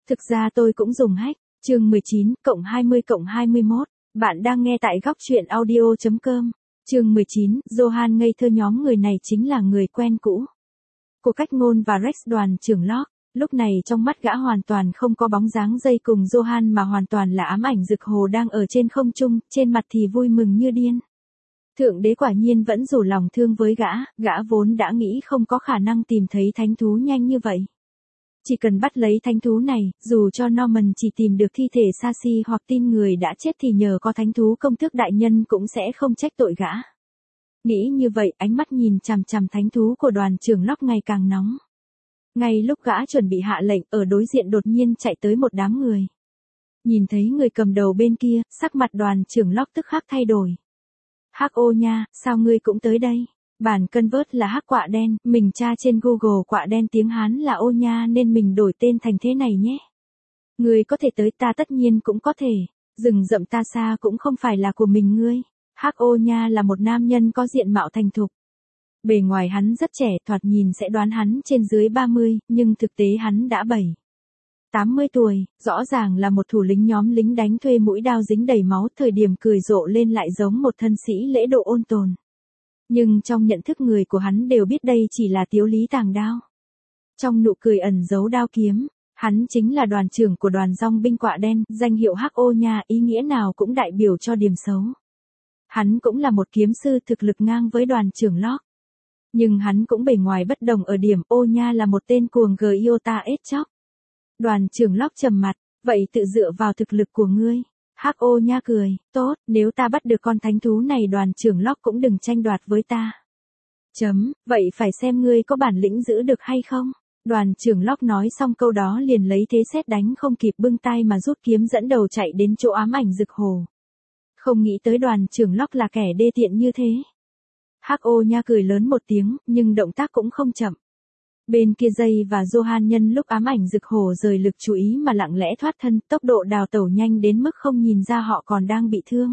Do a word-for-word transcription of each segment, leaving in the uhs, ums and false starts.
Thực ra tôi cũng dùng hack. Chương mười chín cộng hai mươi cộng hai mươi mốt. Bạn đang nghe tại góc truyện audio chấm com. Chương mười chín, Johan ngây thơ. Nhóm người này chính là người quen cũ của Cách Ngôn và Rex, đoàn trưởng Locke. Lúc này trong mắt gã hoàn toàn không có bóng dáng dây cùng Johan mà hoàn toàn là ám ảnh rực hồ đang ở trên không trung, trên mặt thì vui mừng như điên. Thượng đế quả nhiên vẫn rủ lòng thương với gã, gã vốn đã nghĩ không có khả năng tìm thấy thánh thú nhanh như vậy. Chỉ cần bắt lấy thánh thú này, dù cho Norman chỉ tìm được thi thể Sashi hoặc tin người đã chết thì nhờ có thánh thú công tước đại nhân cũng sẽ không trách tội gã. Nghĩ như vậy, ánh mắt nhìn chằm chằm thánh thú của đoàn trưởng Locke ngày càng nóng. Ngay lúc gã chuẩn bị hạ lệnh, ở đối diện đột nhiên chạy tới một đám người. Nhìn thấy người cầm đầu bên kia, sắc mặt đoàn trưởng Locke tức khắc thay đổi. Hắc ô nha, sao ngươi cũng tới đây? Bản convert là hắc quạ đen, mình tra trên Google quạ đen tiếng Hán là ô nha nên mình đổi tên thành thế này nhé. Ngươi có thể tới, ta tất nhiên cũng có thể. Rừng rậm ta xa cũng không phải là của mình ngươi. Hắc ô nha là một nam nhân có diện mạo thành thục. Bề ngoài hắn rất trẻ, thoạt nhìn sẽ đoán hắn trên dưới ba mươi, nhưng thực tế hắn đã bảy, tám mươi tuổi, rõ ràng là một thủ lĩnh nhóm lính đánh thuê mũi đao dính đầy máu, thời điểm cười rộ lên lại giống một thân sĩ lễ độ ôn tồn. Nhưng trong nhận thức người của hắn đều biết đây chỉ là tiếu lý tàng đao. Trong nụ cười ẩn giấu đao kiếm, hắn chính là đoàn trưởng của đoàn dòng binh quạ đen, danh hiệu Hắc ô nha ý nghĩa nào cũng đại biểu cho điểm xấu. Hắn cũng là một kiếm sư thực lực ngang với đoàn trưởng Locke. Nhưng hắn cũng bề ngoài bất đồng ở điểm ô nha là một tên cuồng Giota Etchok. Đoàn trưởng Locke trầm mặt, vậy tự dựa vào thực lực của ngươi. Hắc ô nha cười, tốt, nếu ta bắt được con thánh thú này đoàn trưởng Locke cũng đừng tranh đoạt với ta. Chấm, vậy phải xem ngươi có bản lĩnh giữ được hay không. Đoàn trưởng Locke nói xong câu đó liền lấy thế sét đánh không kịp bưng tay mà rút kiếm dẫn đầu chạy đến chỗ ám ảnh rực hồ. Không nghĩ tới đoàn trưởng Locke là kẻ đê tiện như thế. Hắc ô nha cười lớn một tiếng, nhưng động tác cũng không chậm. Bên kia dây và Johan nhân lúc ám ảnh rực hồ rời lực chú ý mà lặng lẽ thoát thân, tốc độ đào tẩu nhanh đến mức không nhìn ra họ còn đang bị thương.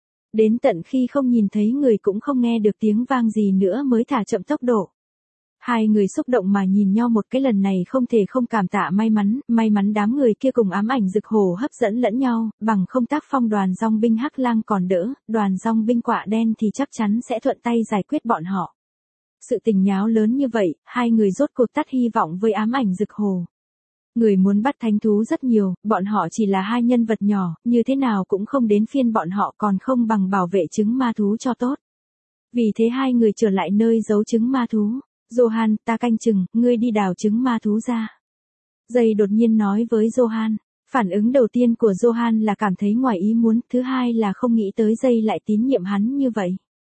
Đến tận khi không nhìn thấy người cũng không nghe được tiếng vang gì nữa mới thả chậm tốc độ. Hai người xúc động mà nhìn nhau một cái, lần này không thể không cảm tạ may mắn, may mắn đám người kia cùng ám ảnh rực hồ hấp dẫn lẫn nhau, bằng không tác phong đoàn dòng binh Hắc Lang còn đỡ, đoàn dòng binh quạ đen thì chắc chắn sẽ thuận tay giải quyết bọn họ. Sự tình nháo lớn như vậy, hai người rốt cuộc tắt hy vọng với ám ảnh rực hồ. Người muốn bắt thánh thú rất nhiều, bọn họ chỉ là hai nhân vật nhỏ, như thế nào cũng không đến phiên bọn họ, còn không bằng bảo vệ trứng ma thú cho tốt. Vì thế hai người trở lại nơi giấu trứng ma thú. Johan, ta canh chừng, ngươi đi đào trứng ma thú ra. Dây đột nhiên nói với Johan. Phản ứng đầu tiên của Johan là cảm thấy ngoài ý muốn, thứ hai là không nghĩ tới Dây lại tín nhiệm hắn như vậy.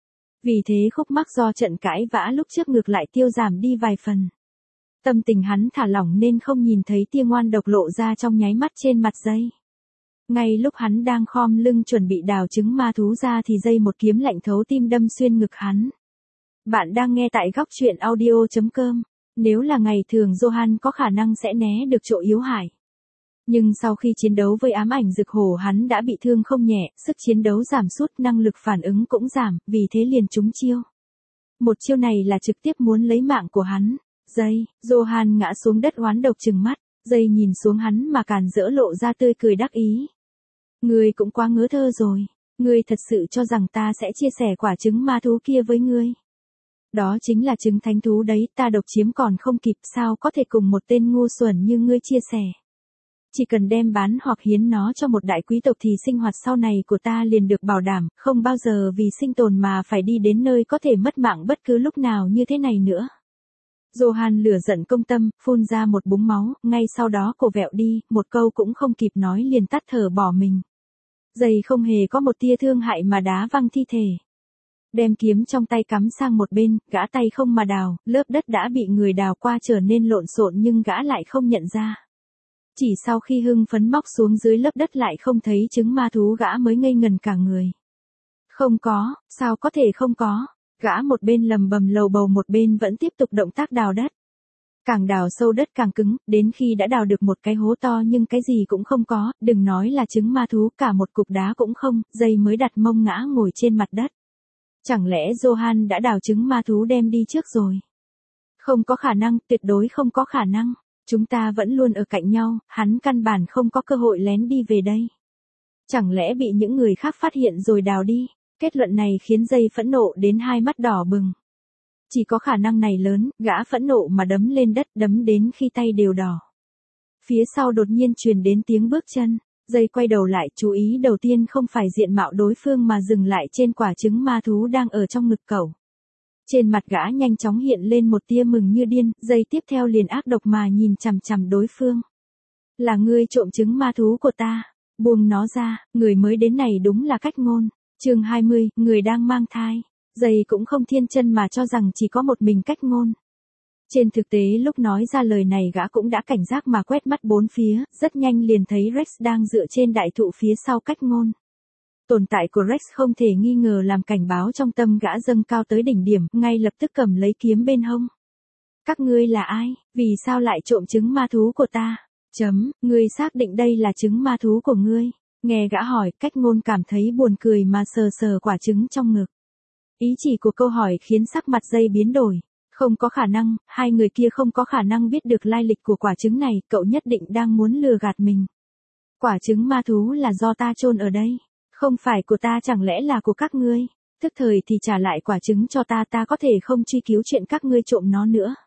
Vì thế khúc mắc do trận cãi vã lúc trước ngược lại tiêu giảm đi vài phần. Tâm tình hắn thả lỏng nên không nhìn thấy tia ngoan độc lộ ra trong nháy mắt trên mặt Dây. Ngay lúc hắn đang khom lưng chuẩn bị đào trứng ma thú ra thì Dây một kiếm lạnh thấu tim đâm xuyên ngực hắn. Bạn đang nghe tại góc truyện audio chấm com. Nếu là ngày thường Johan có khả năng sẽ né được chỗ yếu hại. Nhưng sau khi chiến đấu với ám ảnh rực hồ hắn đã bị thương không nhẹ, sức chiến đấu giảm sút, năng lực phản ứng cũng giảm, vì thế liền trúng chiêu. Một chiêu này là trực tiếp muốn lấy mạng của hắn. Dây, Johan ngã xuống đất oán độc trừng mắt, Dây nhìn xuống hắn mà càn rỡ lộ ra tươi cười đắc ý. Ngươi cũng quá ngớ thơ rồi, ngươi thật sự cho rằng ta sẽ chia sẻ quả trứng ma thú kia với ngươi. Đó chính là trứng thánh thú đấy, ta độc chiếm còn không kịp, sao có thể cùng một tên ngu xuẩn như ngươi chia sẻ. Chỉ cần đem bán hoặc hiến nó cho một đại quý tộc thì sinh hoạt sau này của ta liền được bảo đảm, không bao giờ vì sinh tồn mà phải đi đến nơi có thể mất mạng bất cứ lúc nào như thế này nữa. Johan lửa giận công tâm, phun ra một búng máu, ngay sau đó cổ vẹo đi, một câu cũng không kịp nói liền tắt thở bỏ mình. Dây không hề có một tia thương hại mà đá văng thi thể. Đem kiếm trong tay cắm sang một bên, gã tay không mà đào, lớp đất đã bị người đào qua trở nên lộn xộn nhưng gã lại không nhận ra. Chỉ sau khi hưng phấn móc xuống dưới lớp đất lại không thấy trứng ma thú gã mới ngây ngần cả người. Không có, sao có thể không có, gã một bên lầm bầm lầu bầu một bên vẫn tiếp tục động tác đào đất. Càng đào sâu đất càng cứng, đến khi đã đào được một cái hố to nhưng cái gì cũng không có, đừng nói là trứng ma thú, cả một cục đá cũng không, Dây mới đặt mông ngã ngồi trên mặt đất. Chẳng lẽ Johan đã đào trứng ma thú đem đi trước rồi? Không có khả năng, tuyệt đối không có khả năng. Chúng ta vẫn luôn ở cạnh nhau, hắn căn bản không có cơ hội lén đi về đây. Chẳng lẽ bị những người khác phát hiện rồi đào đi? Kết luận này khiến Dây phẫn nộ đến hai mắt đỏ bừng. Chỉ có khả năng này lớn, gã phẫn nộ mà đấm lên đất, đấm đến khi tay đều đỏ. Phía sau đột nhiên truyền đến tiếng bước chân. Dây quay đầu lại, chú ý đầu tiên không phải diện mạo đối phương mà dừng lại trên quả trứng ma thú đang ở trong ngực cậu. Trên mặt gã nhanh chóng hiện lên một tia mừng như điên, giây tiếp theo liền ác độc mà nhìn chằm chằm đối phương. Là ngươi trộm trứng ma thú của ta, buông nó ra, người mới đến này đúng là Cách Ngôn. Chương hai mươi, người đang mang thai. Dây cũng không thiên chân mà cho rằng chỉ có một mình Cách Ngôn. Trên thực tế lúc nói ra lời này gã cũng đã cảnh giác mà quét mắt bốn phía, rất nhanh liền thấy Rex đang dựa trên đại thụ phía sau Cách Ngôn. Tồn tại của Rex không thể nghi ngờ làm cảnh báo trong tâm gã dâng cao tới đỉnh điểm, ngay lập tức cầm lấy kiếm bên hông. Các ngươi là ai, vì sao lại trộm trứng ma thú của ta? Chấm, ngươi xác định đây là trứng ma thú của ngươi. Nghe gã hỏi, Cách Ngôn cảm thấy buồn cười mà sờ sờ quả trứng trong ngực. Ý chỉ của câu hỏi khiến sắc mặt Dây biến đổi. Không có khả năng, hai người kia không có khả năng biết được lai lịch của quả trứng này, cậu nhất định đang muốn lừa gạt mình. Quả trứng ma thú là do ta chôn ở đây, không phải của ta, chẳng lẽ là của các ngươi? Tức thời thì trả lại quả trứng cho ta, ta có thể không truy cứu chuyện các ngươi trộm nó nữa.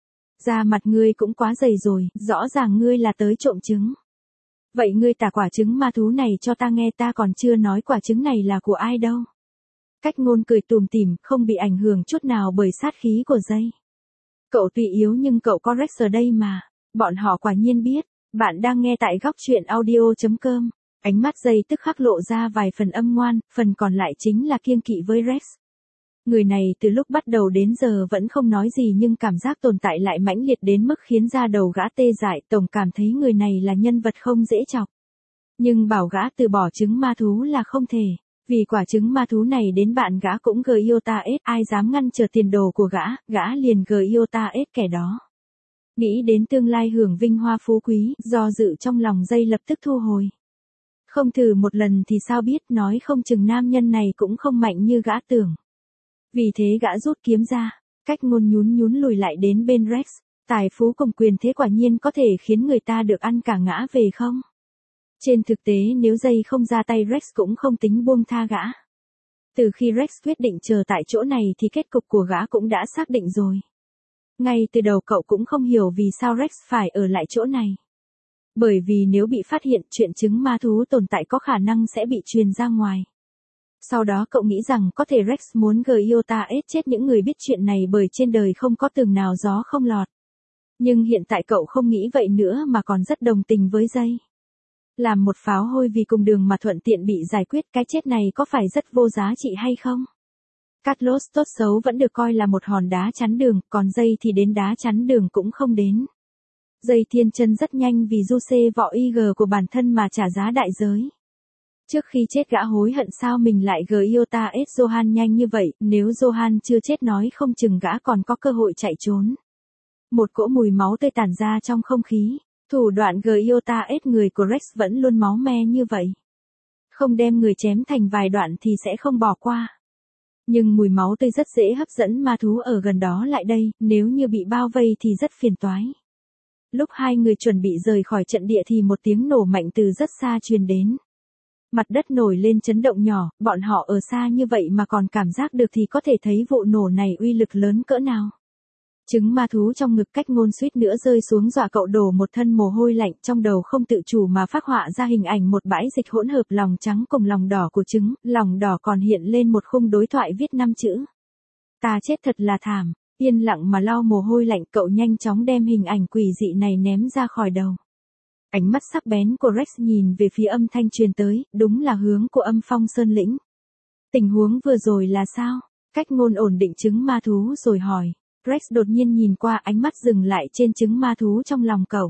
Da mặt ngươi cũng quá dày rồi, rõ ràng ngươi là tới trộm trứng. Vậy ngươi tả quả trứng ma thú này cho ta nghe, ta còn chưa nói quả trứng này là của ai đâu. Cách Ngôn cười tủm tỉm, không bị ảnh hưởng chút nào bởi sát khí của Dây. Cậu tuy yếu nhưng cậu có Rex ở đây mà. Bọn họ quả nhiên biết. Bạn đang nghe tại góc truyện audio chấm com. Ánh mắt Dây tức khắc lộ ra vài phần âm ngoan, phần còn lại chính là kiêng kỵ với Rex. Người này từ lúc bắt đầu đến giờ vẫn không nói gì nhưng cảm giác tồn tại lại mãnh liệt đến mức khiến da đầu gã tê dại, tổng cảm thấy người này là nhân vật không dễ chọc. Nhưng bảo gã từ bỏ trứng ma thú là không thể. Vì quả trứng ma thú này đến bạn gã cũng gờ yêu ta ết, ai dám ngăn trở tiền đồ của gã, gã liền gờ yêu ta ết kẻ đó. Nghĩ đến tương lai hưởng vinh hoa phú quý, do dự trong lòng Dây lập tức thu hồi. Không thử một lần thì sao biết, nói không chừng nam nhân này cũng không mạnh như gã tưởng. Vì thế gã rút kiếm ra, Cách Ngôn nhún nhún lùi lại đến bên Rex. Tài phú cùng quyền thế quả nhiên có thể khiến người ta được ăn cả ngã về không? Trên thực tế nếu Dây không ra tay Rex cũng không tính buông tha gã. Từ khi Rex quyết định chờ tại chỗ này thì kết cục của gã cũng đã xác định rồi. Ngay từ đầu cậu cũng không hiểu vì sao Rex phải ở lại chỗ này. Bởi vì nếu bị phát hiện chuyện trứng ma thú tồn tại có khả năng sẽ bị truyền ra ngoài. Sau đó cậu nghĩ rằng có thể Rex muốn gờ yêu ta ết chết những người biết chuyện này bởi trên đời không có tường nào gió không lọt. Nhưng hiện tại cậu không nghĩ vậy nữa mà còn rất đồng tình với Dây. Làm một pháo hôi vì cùng đường mà thuận tiện bị giải quyết cái chết này có phải rất vô giá trị hay không? Carlos tốt xấu vẫn được coi là một hòn đá chắn đường, còn Dây thì đến đá chắn đường cũng không đến. Dây thiên chân rất nhanh vì du xê vọ i giê của bản thân mà trả giá đại giới. Trước khi chết gã hối hận sao mình lại gờ yêu ta ết Johan nhanh như vậy, nếu Johan chưa chết nói không chừng gã còn có cơ hội chạy trốn. Một cỗ mùi máu tươi tản ra trong không khí. Thủ đoạn gờ yêu ta ết người của Rex vẫn luôn máu me như vậy. Không đem người chém thành vài đoạn thì sẽ không bỏ qua. Nhưng mùi máu tươi rất dễ hấp dẫn ma thú ở gần đó lại đây, nếu như bị bao vây thì rất phiền toái. Lúc hai người chuẩn bị rời khỏi trận địa thì một tiếng nổ mạnh từ rất xa truyền đến. Mặt đất nổi lên chấn động nhỏ, bọn họ ở xa như vậy mà còn cảm giác được thì có thể thấy vụ nổ này uy lực lớn cỡ nào. Trứng ma thú trong ngực Cách Ngôn suýt nữa rơi xuống dọa cậu đổ một thân mồ hôi lạnh, trong đầu không tự chủ mà phác họa ra hình ảnh một bãi dịch hỗn hợp lòng trắng cùng lòng đỏ của trứng, lòng đỏ còn hiện lên một khung đối thoại viết năm chữ. Ta chết thật là thảm, yên lặng mà lau mồ hôi lạnh cậu nhanh chóng đem hình ảnh quỷ dị này ném ra khỏi đầu. Ánh mắt sắc bén của Rex nhìn về phía âm thanh truyền tới, đúng là hướng của Âm Phong Sơn Lĩnh. Tình huống vừa rồi là sao? Cách Ngôn ổn định trứng ma thú rồi hỏi. Rex đột nhiên nhìn qua, ánh mắt dừng lại trên trứng ma thú trong lòng cậu.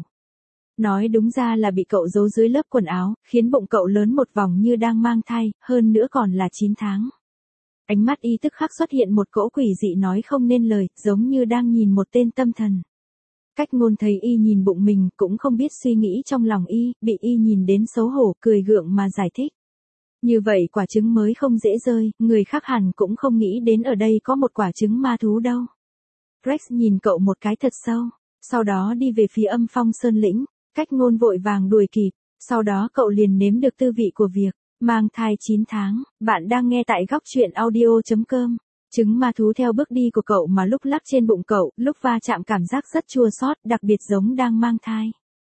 Nói đúng ra là bị cậu giấu dưới lớp quần áo, khiến bụng cậu lớn một vòng như đang mang thai, hơn nữa còn là chín tháng. Ánh mắt y tức khắc xuất hiện một cỗ quỷ dị nói không nên lời, giống như đang nhìn một tên tâm thần. Cách Ngôn thấy y nhìn bụng mình, cũng không biết suy nghĩ trong lòng y, bị y nhìn đến xấu hổ, cười gượng mà giải thích. Như vậy quả trứng mới không dễ rơi, người khác hẳn cũng không nghĩ đến ở đây có một quả trứng ma thú đâu. Rex nhìn cậu một cái thật sâu. Sau đó đi về phía Âm Phong Sơn lĩnh, Cách Ngôn vội vàng đuổi kịp, sau đó cậu liền nếm được tư vị của việc mang thai chín tháng. Bạn đang nghe tại góc truyện audio chấm com. Trứng ma thú theo bước đi của cậu mà lúc lắc trên bụng cậu, lúc va chạm cảm giác rất chua xót, đặc biệt giống đang mang thai.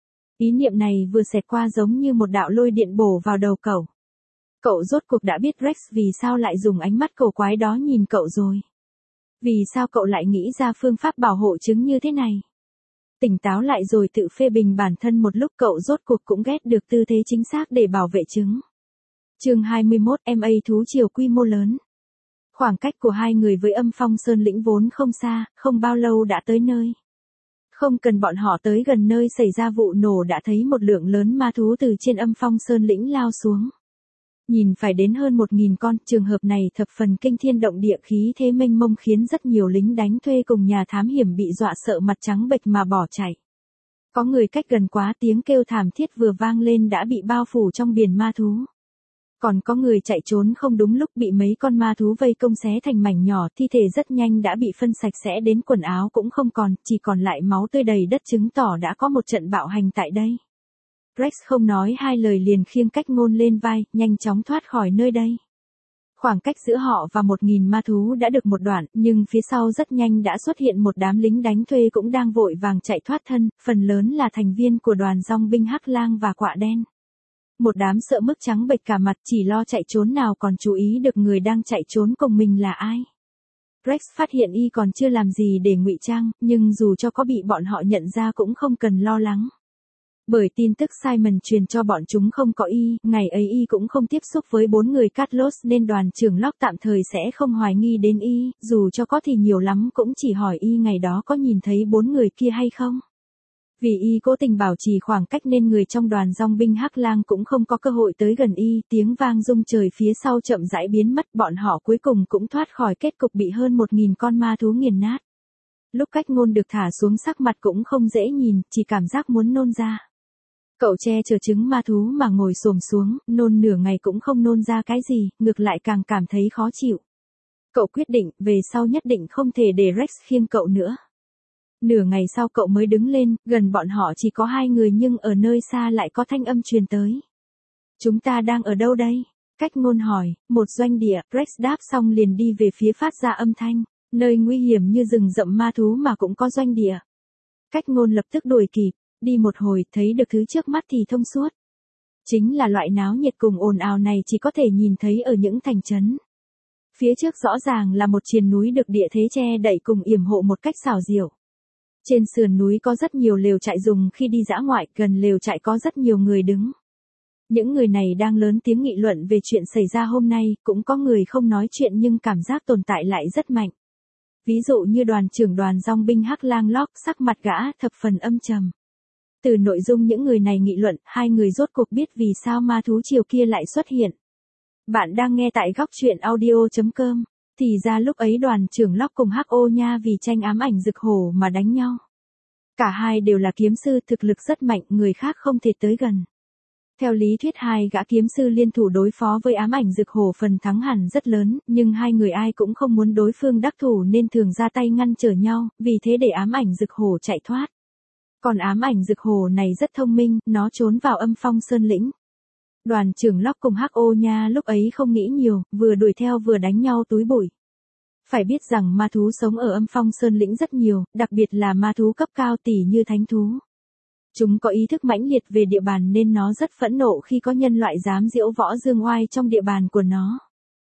Ý niệm này vừa xẹt qua giống như một đạo lôi điện bổ vào đầu cậu. Cậu rốt cuộc đã biết Rex vì sao lại dùng ánh mắt cổ quái đó nhìn cậu rồi. Vì sao cậu lại nghĩ ra phương pháp bảo hộ trứng như thế này? Tỉnh táo lại rồi tự phê bình bản thân một lúc, cậu rốt cuộc cũng ghét được tư thế chính xác để bảo vệ trứng. Chương hai mươi mốt, em a thú triều quy mô lớn. Khoảng cách của hai người với Âm Phong Sơn lĩnh vốn không xa, không bao lâu đã tới nơi. Không cần bọn họ tới gần nơi xảy ra vụ nổ đã thấy một lượng lớn ma thú từ trên Âm Phong Sơn lĩnh lao xuống. Nhìn phải đến hơn một nghìn con, trường hợp này thập phần kinh thiên động địa, khí thế mênh mông khiến rất nhiều lính đánh thuê cùng nhà thám hiểm bị dọa sợ mặt trắng bệch mà bỏ chạy. Có người cách gần quá, tiếng kêu thảm thiết vừa vang lên đã bị bao phủ trong biển ma thú. Còn có người chạy trốn không đúng lúc bị mấy con ma thú vây công xé thành mảnh nhỏ, thi thể rất nhanh đã bị phân sạch sẽ đến quần áo cũng không còn, chỉ còn lại máu tươi đầy đất, chứng tỏ đã có một trận bạo hành tại đây. Rex không nói hai lời liền khiêng Cách Ngôn lên vai, nhanh chóng thoát khỏi nơi đây. Khoảng cách giữa họ và một nghìn ma thú đã được một đoạn, nhưng phía sau rất nhanh đã xuất hiện một đám lính đánh thuê cũng đang vội vàng chạy thoát thân, phần lớn là thành viên của đoàn dong binh Hắc Lang và Quạ Đen. Một đám sợ mức trắng bệch cả mặt, chỉ lo chạy trốn nào còn chú ý được người đang chạy trốn cùng mình là ai. Rex phát hiện y còn chưa làm gì để ngụy trang, nhưng dù cho có bị bọn họ nhận ra cũng không cần lo lắng. Bởi tin tức Simon truyền cho bọn chúng không có y, ngày ấy y cũng không tiếp xúc với bốn người Carlos nên đoàn trưởng Locke tạm thời sẽ không hoài nghi đến y, dù cho có thì nhiều lắm cũng chỉ hỏi y ngày đó có nhìn thấy bốn người kia hay không. Vì y cố tình bảo trì khoảng cách nên người trong đoàn dong binh Hắc Lang cũng không có cơ hội tới gần y, tiếng vang rung trời phía sau chậm rãi biến mất, bọn họ cuối cùng cũng thoát khỏi kết cục bị hơn một nghìn con ma thú nghiền nát. Lúc Cách Ngôn được thả xuống sắc mặt cũng không dễ nhìn, chỉ cảm giác muốn nôn ra. Cậu che chở trứng ma thú mà ngồi xổm xuống, nôn nửa ngày cũng không nôn ra cái gì, ngược lại càng cảm thấy khó chịu. Cậu quyết định, về sau nhất định không thể để Rex khiêng cậu nữa. Nửa ngày sau cậu mới đứng lên, gần bọn họ chỉ có hai người nhưng ở nơi xa lại có thanh âm truyền tới. Chúng ta đang ở đâu đây? Cách Ngôn hỏi. Một doanh địa, Rex đáp xong liền đi về phía phát ra âm thanh. Nơi nguy hiểm như rừng rậm ma thú mà cũng có doanh địa. Cách Ngôn lập tức đuổi kịp, đi một hồi thấy được thứ trước mắt thì thông suốt. Chính là loại náo nhiệt cùng ồn ào này chỉ có thể nhìn thấy ở những thành trấn. Phía trước rõ ràng là một triền núi được địa thế che đậy cùng yểm hộ một cách xảo diệu. Trên sườn núi có rất nhiều lều trại dùng khi đi dã ngoại, gần lều trại có rất nhiều người đứng. Những người này đang lớn tiếng nghị luận về chuyện xảy ra hôm nay, cũng có người không nói chuyện nhưng cảm giác tồn tại lại rất mạnh. Ví dụ như đoàn trưởng đoàn dong binh Hắc Lang Locke, sắc mặt gã thập phần âm trầm. Từ nội dung những người này nghị luận, hai người rốt cuộc biết vì sao ma thú triều kia lại xuất hiện. Bạn đang nghe tại góc truyện audio chấm com. Thì ra lúc ấy đoàn trưởng Locke cùng Hắc Ô Nha vì tranh ám ảnh rực hổ mà đánh nhau. Cả hai đều là kiếm sư, thực lực rất mạnh, người khác không thể tới gần. Theo lý thuyết hai gã kiếm sư liên thủ đối phó với ám ảnh rực hổ phần thắng hẳn rất lớn, nhưng hai người ai cũng không muốn đối phương đắc thủ nên thường ra tay ngăn trở nhau, vì thế để ám ảnh rực hổ chạy thoát. Còn ám ảnh rực hổ này rất thông minh, nó trốn vào Âm Phong Sơn lĩnh. Đoàn trưởng Locke cùng Hắc Ô Nha lúc ấy không nghĩ nhiều, vừa đuổi theo vừa đánh nhau túi bụi. Phải biết rằng ma thú sống ở Âm Phong Sơn lĩnh rất nhiều, đặc biệt là ma thú cấp cao tỷ như thánh thú. Chúng có ý thức mãnh liệt về địa bàn nên nó rất phẫn nộ khi có nhân loại dám diễu võ dương oai trong địa bàn của nó.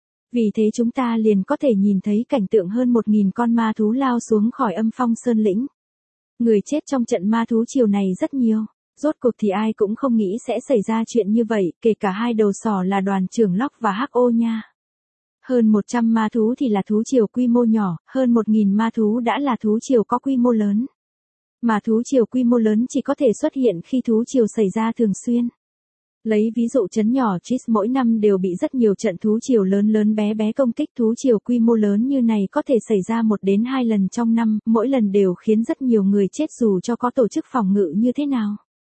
Vì thế chúng ta liền có thể nhìn thấy cảnh tượng hơn một nghìn con ma thú lao xuống khỏi Âm Phong Sơn lĩnh. Người chết trong trận ma thú triều này rất nhiều. Rốt cuộc thì ai cũng không nghĩ sẽ xảy ra chuyện như vậy, kể cả hai đầu sỏ là đoàn trưởng Locke và Hắc Ô Nha. Hơn một trăm ma thú thì là thú triều quy mô nhỏ, hơn một nghìn ma thú đã là thú triều có quy mô lớn. Mà thú triều quy mô lớn chỉ có thể xuất hiện khi thú triều xảy ra thường xuyên. Lấy ví dụ trấn nhỏ Chis mỗi năm đều bị rất nhiều trận thú triều lớn lớn bé bé công kích, thú triều quy mô lớn như này có thể xảy ra một đến hai lần trong năm, mỗi lần đều khiến rất nhiều người chết dù cho có tổ chức phòng ngự như thế nào.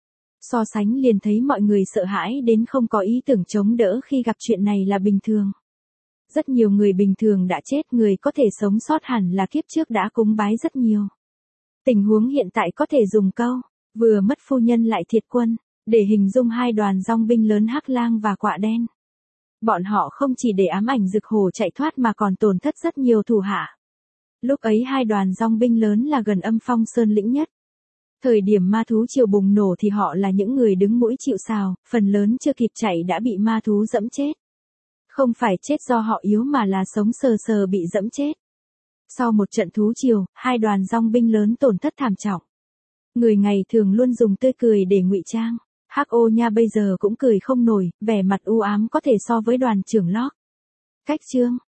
So sánh liền thấy mọi người sợ hãi đến không có ý tưởng chống đỡ khi gặp chuyện này là bình thường. Rất nhiều người bình thường đã chết, người có thể sống sót hẳn là kiếp trước đã cúng bái rất nhiều. Tình huống hiện tại có thể dùng câu, vừa mất phu nhân lại thiệt quân, để hình dung hai đoàn dòng binh lớn Hắc Lang và Quạ Đen. Bọn họ không chỉ để ám ảnh Dực Hổ chạy thoát mà còn tổn thất rất nhiều thủ hạ. Lúc ấy hai đoàn dòng binh lớn là gần Âm Phong Sơn lĩnh nhất. Thời điểm ma thú triều bùng nổ thì họ là những người đứng mũi chịu sào, phần lớn chưa kịp chạy đã bị ma thú dẫm chết. Không phải chết do họ yếu mà là sống sờ sờ bị dẫm chết. Sau một trận thú triều, hai đoàn dòng binh lớn tổn thất thảm trọng. Người ngày thường luôn dùng tươi cười để ngụy trang. Hắc Ô Nha bây giờ cũng cười không nổi, vẻ mặt u ám có thể so với đoàn trưởng Locke. Cách chương